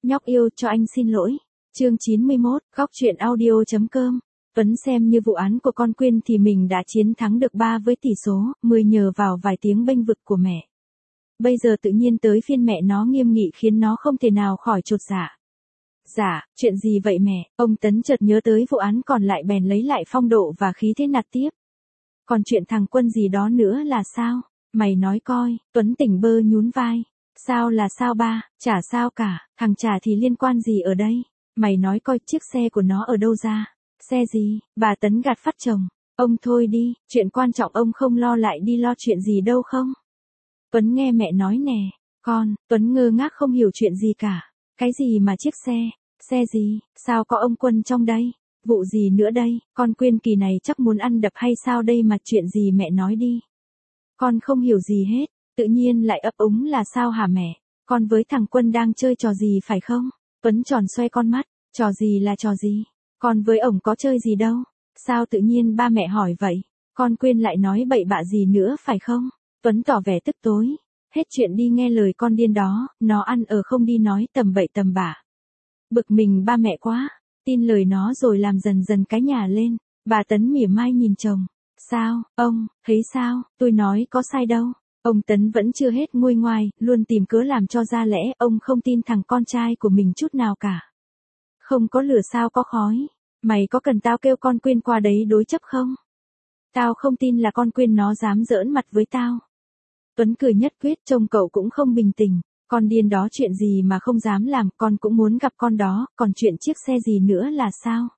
Nhóc yêu cho anh xin lỗi. Chương 91, góc truyện audio.com. Tuấn xem như vụ án của con Quyên thì mình đã chiến thắng được 3 với tỷ số 10 nhờ vào vài tiếng bênh vực của mẹ. Bây giờ tự nhiên tới phiên mẹ nó nghiêm nghị khiến nó không thể nào khỏi chột dạ. Dạ, chuyện gì vậy mẹ? Ông Tấn chợt nhớ tới vụ án còn lại bèn lấy lại phong độ và khí thế nạt tiếp. Còn chuyện thằng Quân gì đó nữa là sao? Mày nói coi. Tuấn tỉnh bơ nhún vai. Sao là sao ba? Chả sao cả, thằng chả thì liên quan gì ở đây? Mày nói coi chiếc xe của nó ở đâu ra? Xe gì? Bà Tấn gạt phát chồng. Ông thôi đi, chuyện quan trọng ông không lo lại đi lo chuyện gì đâu không? Tuấn nghe mẹ nói nè. Con, Tuấn ngơ ngác không hiểu chuyện gì cả. Cái gì mà chiếc xe? Xe gì? Sao có ông Quân trong đây? Vụ gì nữa đây? Con Quyên kỳ này chắc muốn ăn đập hay sao đây mà chuyện gì mẹ nói đi. Con không hiểu gì hết, tự nhiên lại ấp úng là sao hả mẹ? Con với thằng Quân đang chơi trò gì phải không? Tuấn tròn xoay con mắt, trò gì là trò gì? Con với ổng có chơi gì đâu? Sao tự nhiên ba mẹ hỏi vậy? Con Quyên lại nói bậy bạ gì nữa phải không? Tuấn tỏ vẻ tức tối. Hết chuyện đi nghe lời con điên đó, nó ăn ở không đi nói tầm bậy tầm bạ. Bực mình ba mẹ quá, tin lời nó rồi làm dần dần cái nhà lên. Bà Tấn mỉa mai nhìn chồng. Sao, ông, thấy sao, tôi nói có sai đâu. Ông Tấn vẫn chưa hết nguôi ngoai, luôn tìm cớ làm cho ra lẽ ông không tin thằng con trai của mình chút nào cả. Không có lửa sao có khói, mày có cần tao kêu con Quyên qua đấy đối chấp không? Tao không tin là con Quyên nó dám giỡn mặt với tao. Tuấn cười nhất quyết, trông cậu cũng không bình tĩnh. Con điên đó chuyện gì mà không dám làm, con cũng muốn gặp con đó, còn chuyện chiếc xe gì nữa là sao?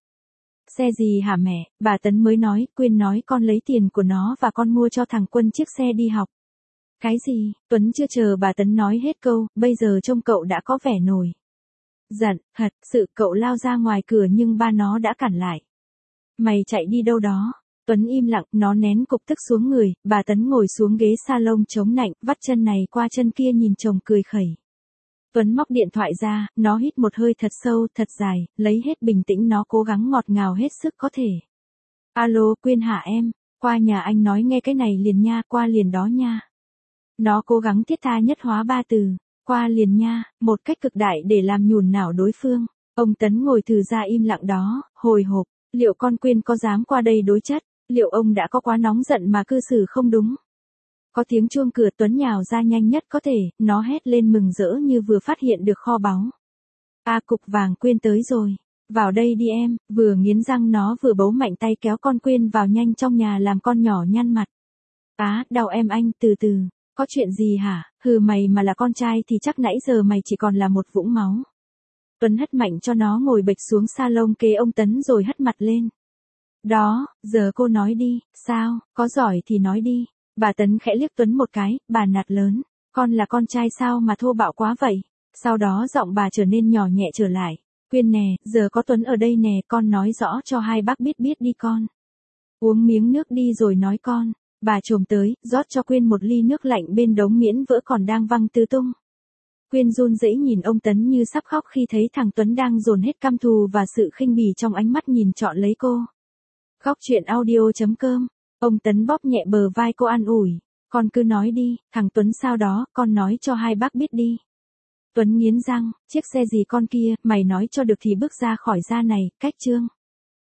Xe gì hả mẹ? Bà Tấn mới nói, Quyên nói con lấy tiền của nó và con mua cho thằng Quân chiếc xe đi học. Cái gì? Tuấn chưa chờ bà Tấn nói hết câu, bây giờ trông cậu đã có vẻ nổi giận, thật sự cậu lao ra ngoài cửa nhưng ba nó đã cản lại. Mày chạy đi đâu đó? Tuấn im lặng, nó nén cục tức xuống người, bà Tấn ngồi xuống ghế salon chống nạnh, vắt chân này qua chân kia nhìn chồng cười khẩy. Tuấn móc điện thoại ra, nó hít một hơi thật sâu, thật dài, lấy hết bình tĩnh nó cố gắng ngọt ngào hết sức có thể. Alo, Quyên hả em? Qua nhà anh nói nghe cái này liền nha, qua liền đó nha. Nó cố gắng thiết tha nhất hóa 3 từ, qua liền nha, một cách cực đại để làm nhùn nhảo đối phương. Ông Tấn ngồi thừ ra im lặng đó, hồi hộp, liệu con Quyên có dám qua đây đối chất, liệu ông đã có quá nóng giận mà cư xử không đúng. Có tiếng chuông cửa, Tuấn nhào ra nhanh nhất có thể, nó hét lên mừng rỡ như vừa phát hiện được kho báu. Cục vàng Quyên tới rồi. Vào đây đi em, vừa nghiến răng nó vừa bấu mạnh tay kéo con Quyên vào nhanh trong nhà làm con nhỏ nhăn mặt. Đau em anh, từ từ. Có chuyện gì hả? Hừ, mày mà là con trai thì chắc nãy giờ mày chỉ còn là một vũng máu. Tuấn hất mạnh cho nó ngồi bệch xuống salon kế ông Tấn rồi hất mặt lên. Đó, giờ cô nói đi, sao, có giỏi thì nói đi. Bà Tấn khẽ liếc Tuấn một cái, bà nạt lớn. Con là con trai sao mà thô bạo quá vậy? Sau đó giọng bà trở nên nhỏ nhẹ trở lại. Quyên nè, giờ có Tuấn ở đây nè, con nói rõ cho hai bác biết đi con. Uống miếng nước đi rồi nói con. Bà trồm tới, rót cho Quyên một ly nước lạnh bên đống miễn vỡ còn đang văng tứ tung. Quyên run rẩy nhìn ông Tấn như sắp khóc khi thấy thằng Tuấn đang dồn hết căm thù và sự khinh bỉ trong ánh mắt nhìn trọn lấy cô. Góc truyện audio.com. Ông Tấn bóp nhẹ bờ vai cô an ủi. Con cứ nói đi, thằng Tuấn sao đó, con nói cho hai bác biết đi. Tuấn nghiến răng, chiếc xe gì con kia, mày nói cho được thì bước ra khỏi ra này, cách chương.